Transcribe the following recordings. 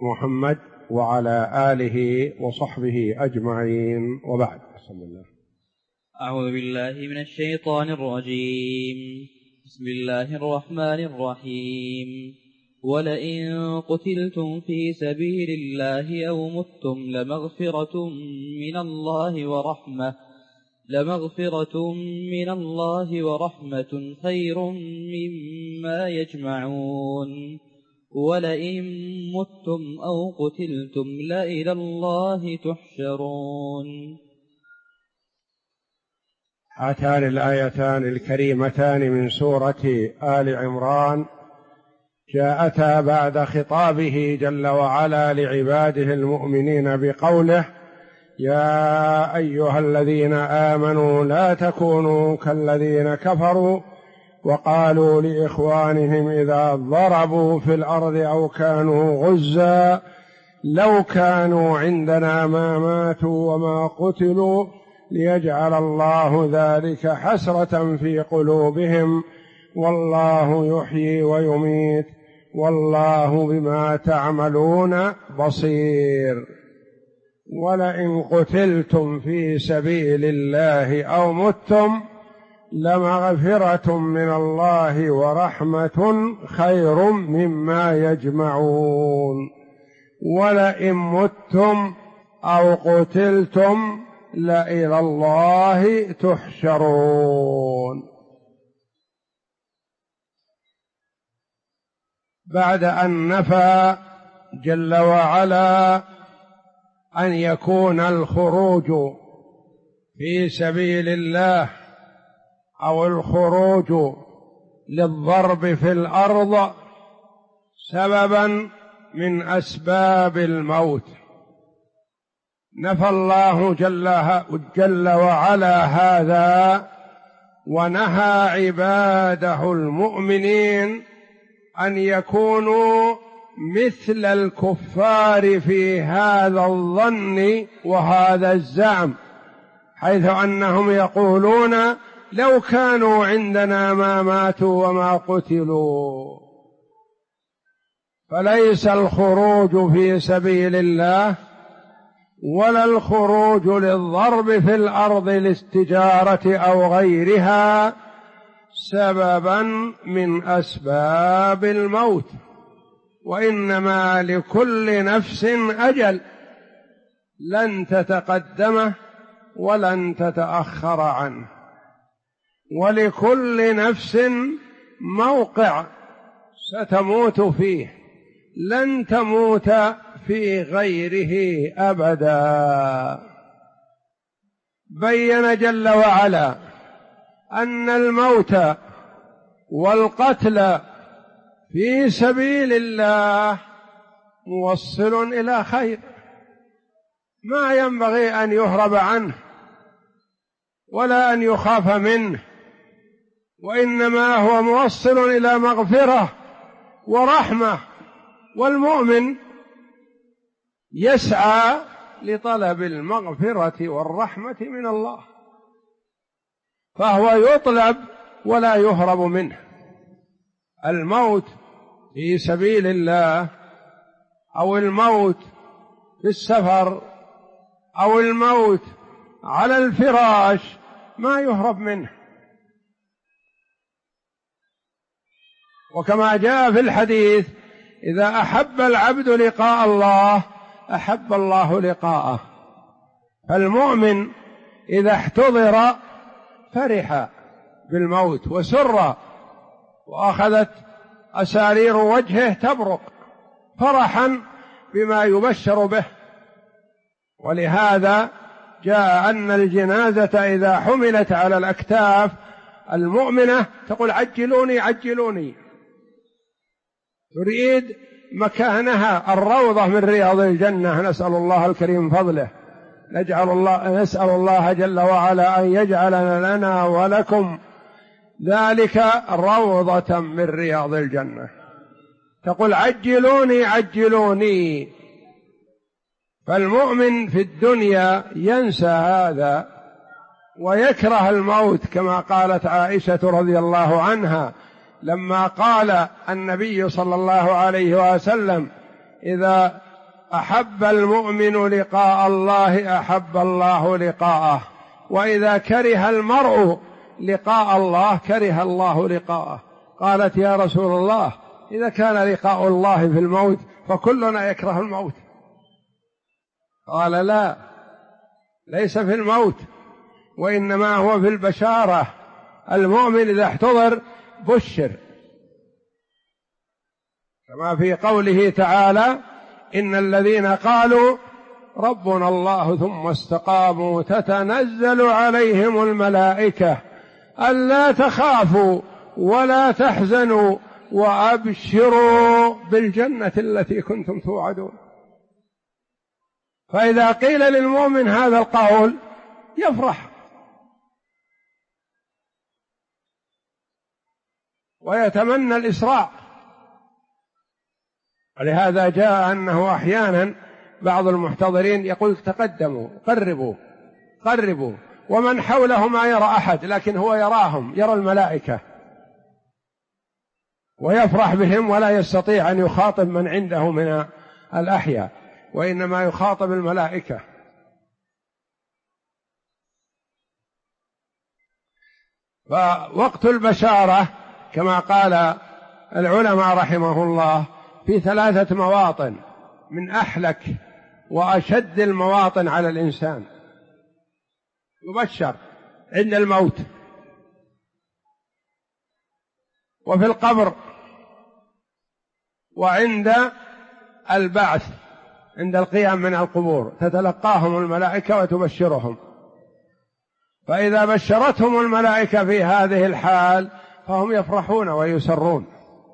محمد وعلى آله وصحبه أجمعين، وبعد. بسم الله. أعوذ بالله من الشيطان الرجيم. بسم الله الرحمن الرحيم. ولئن قتلتم في سبيل الله أو متم لمغفرة من الله ورحمة خير مما يجمعون. ولئن متم أو قتلتم لإلى الله تحشرون. هاتان الآيتان الكريمتان من سورة آل عمران جاءتا بعد خطابه جل وعلا لعباده المؤمنين بقوله: يا أيها الذين آمنوا لا تكونوا كالذين كفروا وقالوا لإخوانهم إذا ضربوا في الأرض أو كانوا غزا لو كانوا عندنا ما ماتوا وما قتلوا ليجعل الله ذلك حسرة في قلوبهم والله يحيي ويميت والله بما تعملون بصير. ولئن قتلتم في سبيل الله أو متم لمغفرة من الله ورحمة خير مما يجمعون. ولئن متم أو قتلتم لإلى الله تحشرون. بعد أن نفى جل وعلا أن يكون الخروج في سبيل الله أو الخروج للضرب في الأرض سببا من أسباب الموت، نفى الله جل وعلا هذا ونهى عباده المؤمنين أن يكونوا مثل الكفار في هذا الظن وهذا الزعم، حيث أنهم يقولون لو كانوا عندنا ما ماتوا وما قتلوا. فليس الخروج في سبيل الله ولا الخروج للضرب في الأرض للتجارة أو غيرها سببا من أسباب الموت، وإنما لكل نفس أجل لن تتقدمه ولن تتأخر عنه، ولكل نفس موقع ستموت فيه لن تموت في غيره أبدا. بين جل وعلا أن الموت والقتل في سبيل الله موصل إلى خير ما ينبغي أن يهرب عنه ولا أن يخاف منه، وإنما هو موصل إلى مغفرة ورحمة، والمؤمن يسعى لطلب المغفرة والرحمة من الله، فهو يطلب ولا يهرب منه. الموت في سبيل الله أو الموت في السفر أو الموت على الفراش ما يهرب منه، وكما جاء في الحديث: إذا أحب العبد لقاء الله أحب الله لقاءه. فالمؤمن إذا احتضر فرح بالموت وسر، وأخذت أسارير وجهه تبرق فرحا بما يبشر به. ولهذا جاء أن الجنازة إذا حملت على الأكتاف المؤمنة تقول: عجلوني عجلوني، تريد مكانها الروضة من رياض الجنة. نسأل الله الكريم فضله، نسأل الله جل وعلا أن يجعلنا لنا ولكم ذلك روضة من رياض الجنة. تقول: عجلوني عجلوني. فالمؤمن في الدنيا ينسى هذا ويكره الموت، كما قالت عائشة رضي الله عنها لما قال النبي صلى الله عليه وسلم: إذا أحب المؤمن لقاء الله أحب الله لقاءه، وإذا كره المرء لقاء الله كره الله لقاءه. قالت يا رسول الله إذا كان لقاء الله في الموت فكلنا يكره الموت. قال لا، ليس في الموت، وإنما هو في البشارة. المؤمن إذا احتضر بشر، كما في قوله تعالى إن الذين قالوا ربنا الله ثم استقاموا تتنزل عليهم الملائكة ألا تخافوا ولا تحزنوا وأبشروا بالجنة التي كنتم توعدون. فإذا قيل للمؤمن هذا القول يفرح ويتمنى الإسراع. ولهذا جاء أنه أحيانا بعض المحتضرين يقول تقدموا قربوا ومن حوله ما يرى أحد، لكن هو يراهم، يرى الملائكة ويفرح بهم، ولا يستطيع أن يخاطب من عنده من الأحياء، وإنما يخاطب الملائكة. فوقت البشارة كما قال العلماء رحمه الله في 3 مواطن من أحلك وأشد المواطن على الإنسان. يبشر عند الموت، وفي القبر، وعند البعث عند القيام من القبور تتلقاهم الملائكة وتبشرهم. فإذا بشرتهم الملائكة في هذه الحال فهم يفرحون ويسرون.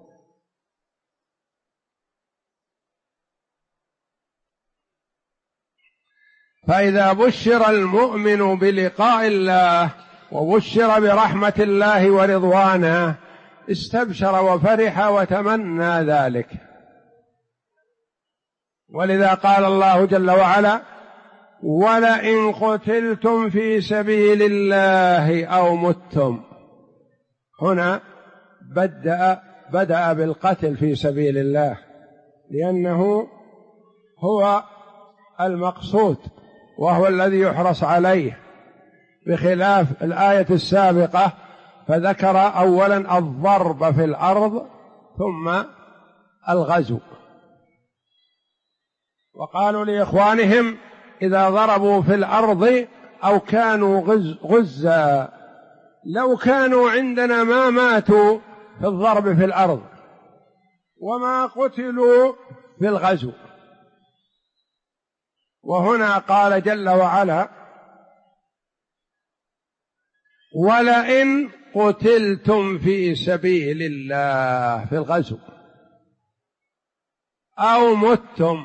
فإذا بشر المؤمن بلقاء الله وبشر برحمة الله ورضوانه استبشر وفرح وتمنى ذلك. ولذا قال الله جل وعلا ولئن قتلتم في سبيل الله أو متم. هنا بدأ بالقتل في سبيل الله لأنه هو المقصود وهو الذي يحرص عليه، بخلاف الآية السابقة فذكر أولا الضرب في الأرض ثم الغزو. وقالوا لإخوانهم إذا ضربوا في الأرض أو كانوا غزا لو كانوا عندنا ما ماتوا في الضرب في الأرض وما قتلوا في الغزو. وهنا قال جل وعلا ولئن قتلتم في سبيل الله في الغزو أو متم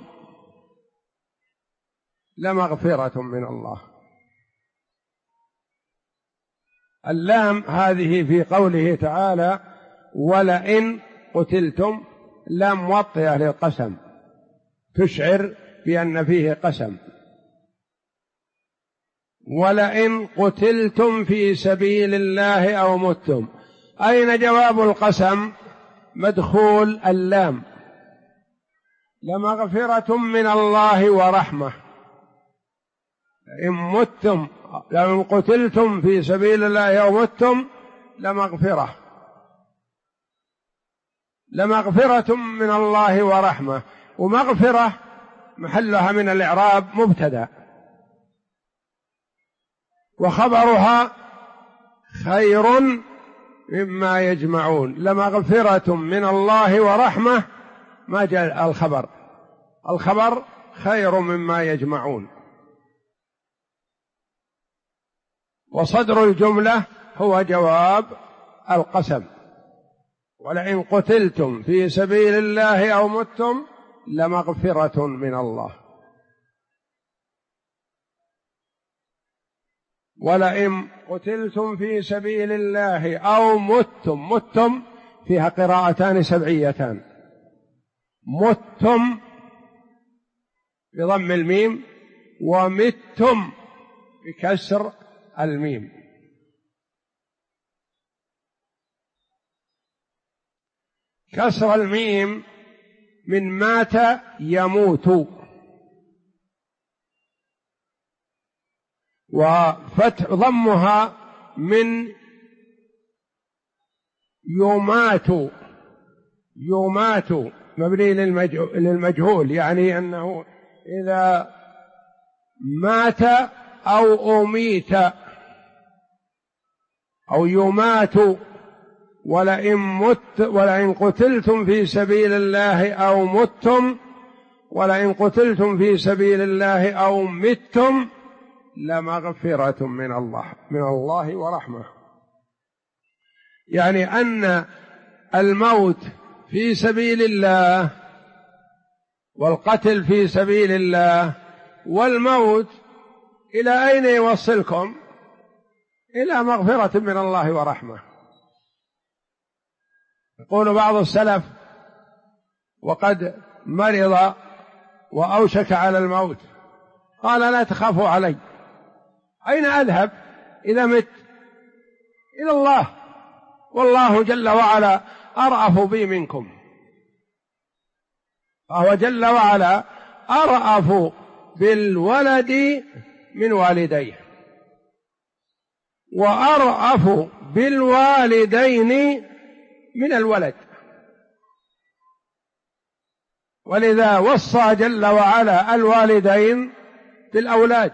لمغفرة من الله. اللام هذه في قوله تعالى ولئن قتلتم لام موطئة للقسم تشعر بأن فيه قسم. ولئن قتلتم في سبيل الله أو متم، أين جواب القسم؟ مدخول اللام لمغفرة من الله ورحمة. إن متم لو قتلتم في سبيل الله أو متم لمغفرة من الله ورحمة. ومغفرة محلها من الإعراب مبتدأ وخبرها خير مما يجمعون. لمغفرة من الله ورحمة ما جاء الخبر خير مما يجمعون. وصدر الجملة هو جواب القسم ولئن قتلتم في سبيل الله أو متم لمغفرة من الله. ولئن قتلتم في سبيل الله أو متم فيها قراءتان سبعيتان، متم بضم الميم ومتم بكسر الميم. كسر الميم من مات يموت وفتح ضمها من يمات مبني للمجهول، يعني أنه إذا مات أو أميت أو يمات. ولئن قتلتم في سبيل الله أو متم، ولئن قتلتم في سبيل الله أو متم لمغفرة من الله ورحمة. يعني أن الموت في سبيل الله والقتل في سبيل الله والموت إلى أين يوصلكم؟ إلى مغفرة من الله ورحمة. يقول بعض السلف وقد مرض وأوشك على الموت قال: لا تخافوا علي، أين أذهب إذا مت؟ إلى الله، والله جل وعلا أرأف بي منكم. فهو جل وعلا أرأف بالولد من والديه، وأرأف بالوالدين من الولد. ولذا وصى جل وعلا الوالدين بالأولاد،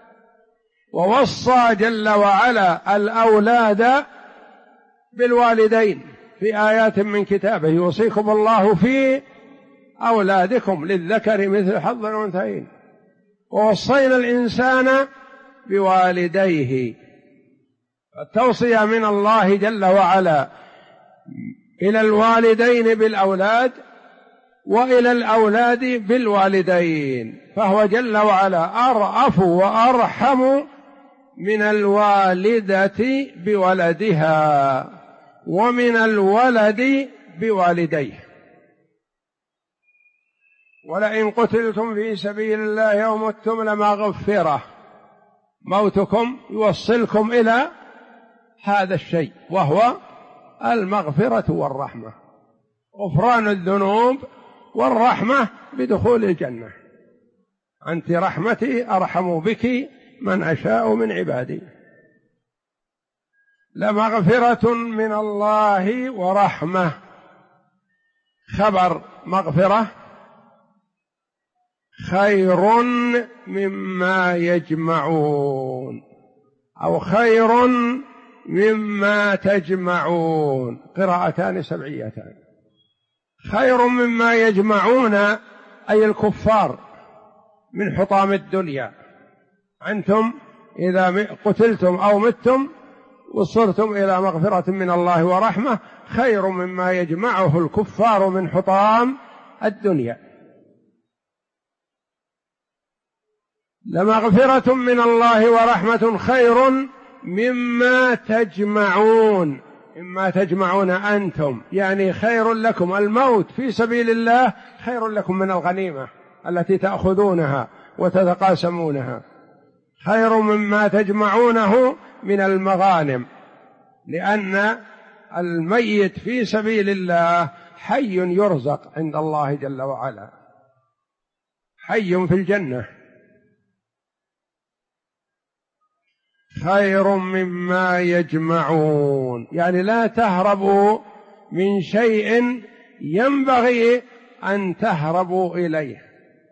ووصى جل وعلا الأولاد بالوالدين في آيات من كتابه: يوصيكم الله في أولادكم للذكر مثل حظ الأنثيين، ووصينا الإنسان بوالديه. التوصية من الله جل وعلا إلى الوالدين بالأولاد وإلى الأولاد بالوالدين، فهو جل وعلا أرأف وأرحم من الوالدة بولدها ومن الولد بوالديه. ولئن قتلتم في سبيل الله أو متم لمغفرة. موتكم يوصلكم إلى هذا الشيء، وهو المغفرة والرحمة، غفران الذنوب والرحمة بدخول الجنة. أنت رحمتي أرحم بك من أشاء من عبادي. لمغفرة من الله ورحمة، خبر مغفرة خير مما يجمعون أو خير مما تجمعون، قراءتان سبعيتان. خير مما يجمعون أي الكفار من حطام الدنيا. أنتم إذا قتلتم أو متم وصرتم إلى مغفرة من الله ورحمة، خير مما يجمعه الكفار من حطام الدنيا. لمغفرة من الله ورحمة خير مما تجمعون. مما تجمعون أنتم يعني خير لكم الموت في سبيل الله، خير لكم من الغنيمة التي تأخذونها وتتقاسمونها، خير مما تجمعونه من المغانم، لأن الميت في سبيل الله حي يرزق عند الله جل وعلا، حي في الجنة. خير مما يجمعون يعني لا تهربوا من شيء ينبغي أن تهربوا إليه،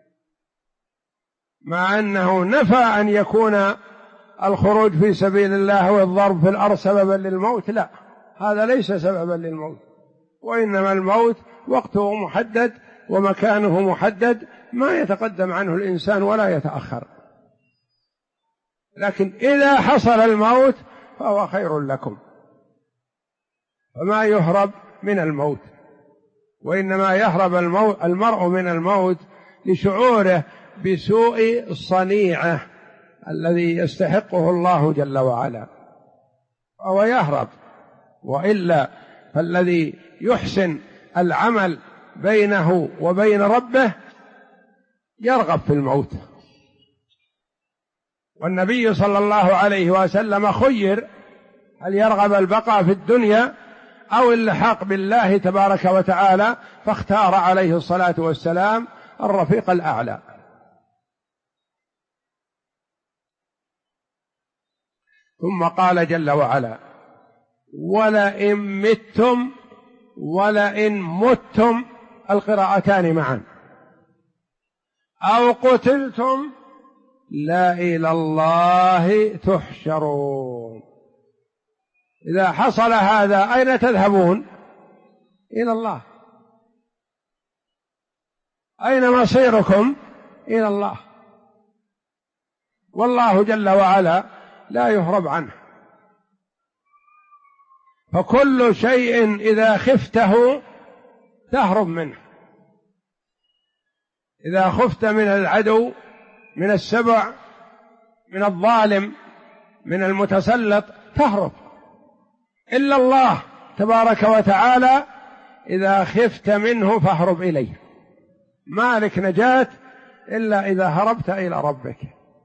مع أنه نفى أن يكون الخروج في سبيل الله والضرب في الأرض سببا للموت، لا، هذا ليس سببا للموت، وإنما الموت وقته محدد ومكانه محدد، ما يتقدم عنه الإنسان ولا يتأخر. لكن إذا حصل الموت فهو خير لكم، فما يهرب من الموت، وإنما يهرب المرء من الموت لشعوره بسوء صنيعه الذي يستحقه الله جل وعلا، فهو يهرب. وإلا فالذي يحسن العمل بينه وبين ربه يرغب في الموت. والنبي صلى الله عليه وسلم خير هل يرغب البقاء في الدنيا أو اللحاق بالله تبارك وتعالى، فاختار عليه الصلاة والسلام الرفيق الأعلى. ثم قال جل وعلا: ولئن متم ولئن متم، القراءتان معا، أو قتلتم لا إلى الله تحشرون. إذا حصل هذا أين تذهبون؟ إلى الله. أين مصيركم؟ إلى الله. والله جل وعلا لا يهرب عنه، فكل شيء إذا خفته تهرب منه. إذا خفت من العدو، من السبع، من الظالم، من المتسلط، تهرب. إلا الله تبارك وتعالى إذا خفت منه فاهرب إليه. ما لك نجاة إلا إذا هربت إلى ربك،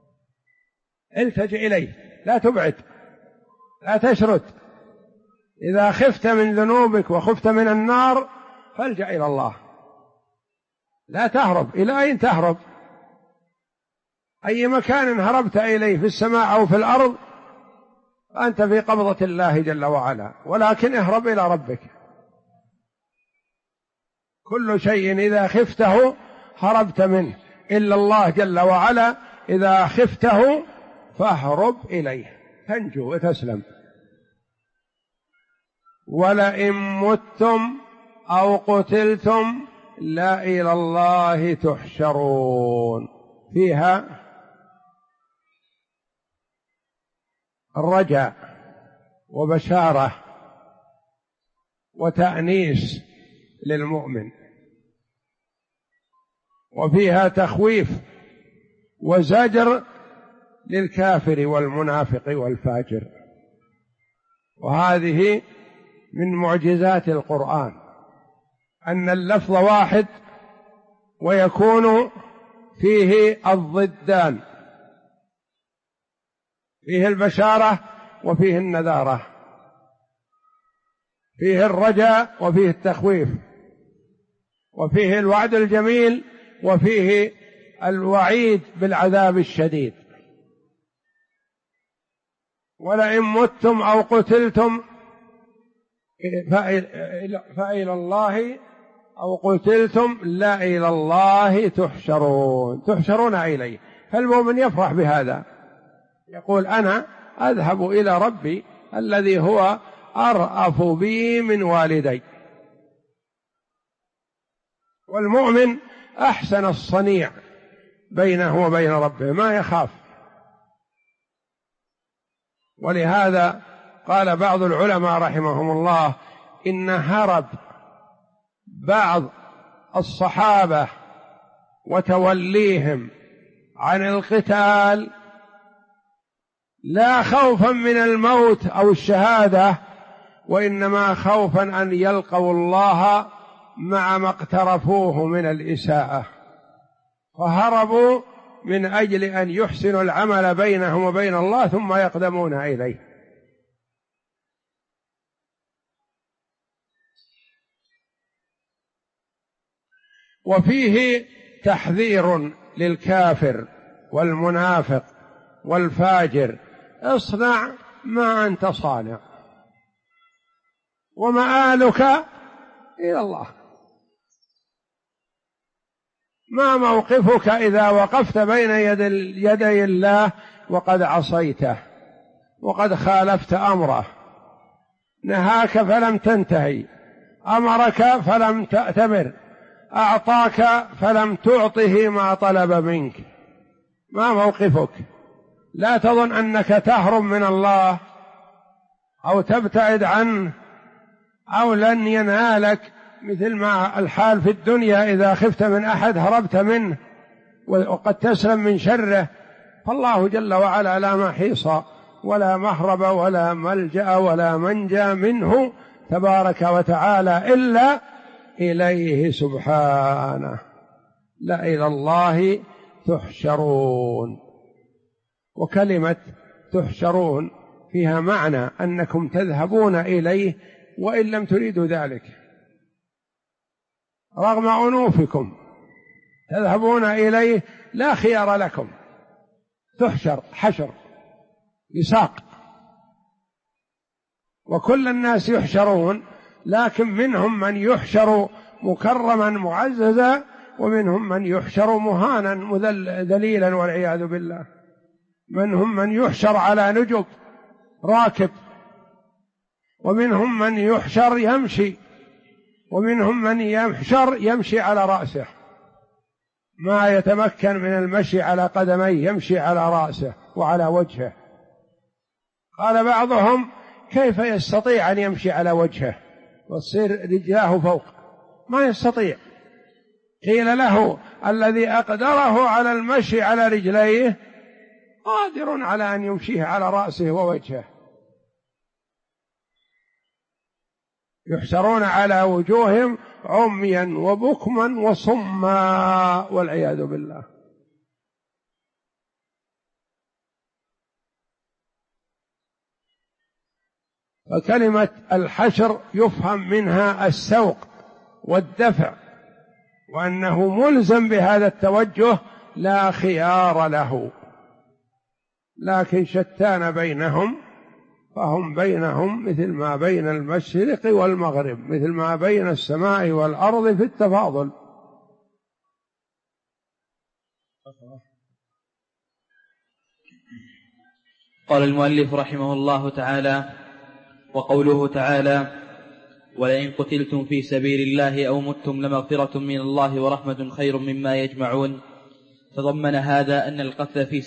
التجئ إليه، لا تبعد، لا تشرد. إذا خفت من ذنوبك وخفت من النار فالجأ إلى الله، لا تهرب. إلى أين تهرب؟ أي مكان هربت إليه في السماء أو في الأرض أنت في قبضة الله جل وعلا، ولكن اهرب إلى ربك. كل شيء إذا خفته هربت منه، إلا الله جل وعلا إذا خفته فاهرب إليه تنجو وتسلم. ولئن متم أو قتلتم لا إلى الله تحشرون، فيها الرجاء وبشارة وتأنيس للمؤمن، وفيها تخويف وزجر للكافر والمنافق والفاجر. وهذه من معجزات القرآن أن اللفظ واحد ويكون فيه الضدان، فيه البشارة وفيه النذارة، فيه الرجاء وفيه التخويف، وفيه الوعد الجميل وفيه الوعيد بالعذاب الشديد. ولئن متم أو قتلتم فإلى الله أو قتلتم لا إلى الله تحشرون، تحشرون إليه. فالمؤمن يفرح بهذا، يقول أنا أذهب إلى ربي الذي هو أرأف بي من والدي. والمؤمن أحسن الصنيع بينه وبين ربه، ما يخاف. ولهذا قال بعض العلماء رحمهم الله إن هرب بعض الصحابة وتوليهم عن القتال لا خوفا من الموت أو الشهادة، وإنما خوفا أن يلقوا الله مع ما اقترفوه من الإساءة، فهربوا من أجل أن يحسنوا العمل بينهم وبين الله ثم يقدمون إليه. وفيه تحذير للكافر والمنافق والفاجر: اصنع ما أنت صانع ومآلك إلى الله. ما موقفك إذا وقفت بين يدي الله وقد عصيته وقد خالفت أمره؟ نهاك فلم تنتهي، أمرك فلم تأتمر، أعطاك فلم تعطه ما طلب منك. ما موقفك؟ لا تظن أنك تهرب من الله أو تبتعد عنه أو لن ينالك، مثل ما الحال في الدنيا إذا خفت من أحد هربت منه وقد تسلم من شره. فالله جل وعلا لا محيص ولا مهرب ولا ملجأ ولا منجى منه تبارك وتعالى إلا إليه سبحانه. لا إلى الله تحشرون. وكلمة تحشرون فيها معنى أنكم تذهبون إليه وإن لم تريدوا ذلك، رغم أنوفكم تذهبون إليه، لا خيار لكم. تحشر حشر، يساق وكل الناس يحشرون، لكن منهم من يحشر مكرما معززا، ومنهم من يحشر مهانا ذليلا والعياذ بالله. منهم من يحشر على نجب راكب، ومنهم من يحشر يمشي، ومنهم من يحشر يمشي على رأسه، ما يتمكن من المشي على قدميه يمشي على رأسه وعلى وجهه. قال بعضهم: كيف يستطيع أن يمشي على وجهه وتصير رجلاه فوق؟ ما يستطيع. قيل له: الذي أقدره على المشي على رجليه قادر على أن يمشيه على رأسه ووجهه. يحشرون على وجوههم عميا وبكما وصما والعياذ بالله. فكلمة الحشر يفهم منها السوق والدفع، وأنه ملزم بهذا التوجه لا خيار له، لكن شتان بينهم، فهم بينهم مثل ما بين المشرق والمغرب، مثل ما بين السماء والأرض في التفاضل. قال المؤلف رحمه الله تعالى: وقوله تعالى: ولئن قتلتم في سبيل الله أو متم لمغفرة من الله ورحمة خير مما يجمعون. تضمن هذا أن القتل في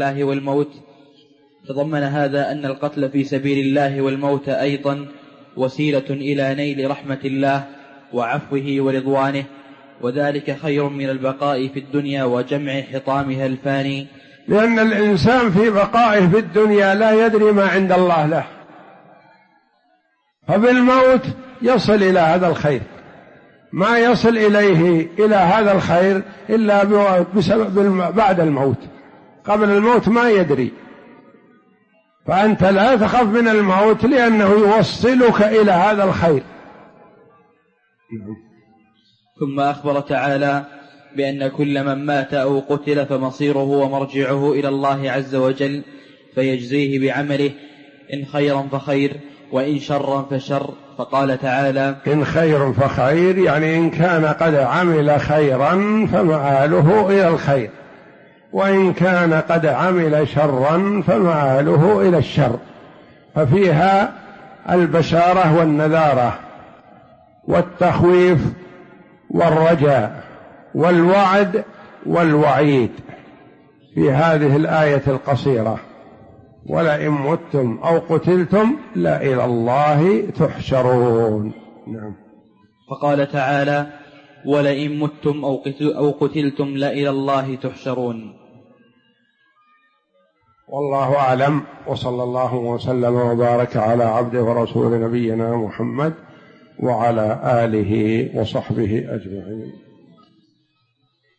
سبيل الله والموت أيضا وسيلة إلى نيل رحمة الله وعفوه ورضوانه، وذلك خير من البقاء في الدنيا وجمع حطامها الفاني، لأن الإنسان في بقائه في الدنيا لا يدري ما عند الله له، فبالموت يصل إلى هذا الخير، ما يصل إليه إلى هذا الخير إلا بسبب بعد الموت. قبل الموت ما يدري، فأنت لا تخف من الموت لأنه يوصلك إلى هذا الخير. ثم أخبر تعالى بأن كل من مات أو قتل فمصيره ومرجعه إلى الله عز وجل، فيجزيه بعمله، إن خيرا فخير وإن شرا فشر. فقال تعالى: إن خير فخير، يعني إن كان قد عمل خيرا فمآله إلى الخير، وإن كان قد عمل شرا فمآله إلى الشر. ففيها البشارة والنذارة والتخويف والرجاء والوعد والوعيد في هذه الآية القصيرة: ولئن متم أو قتلتم لا إلى الله تحشرون. نعم. فقال تعالى: ولئن متم أو قتلتم لا إلى الله تحشرون. والله أعلم، وصلى الله وسلم وبارك على عبده ورسول نبينا محمد وعلى آله وصحبه أجمعين.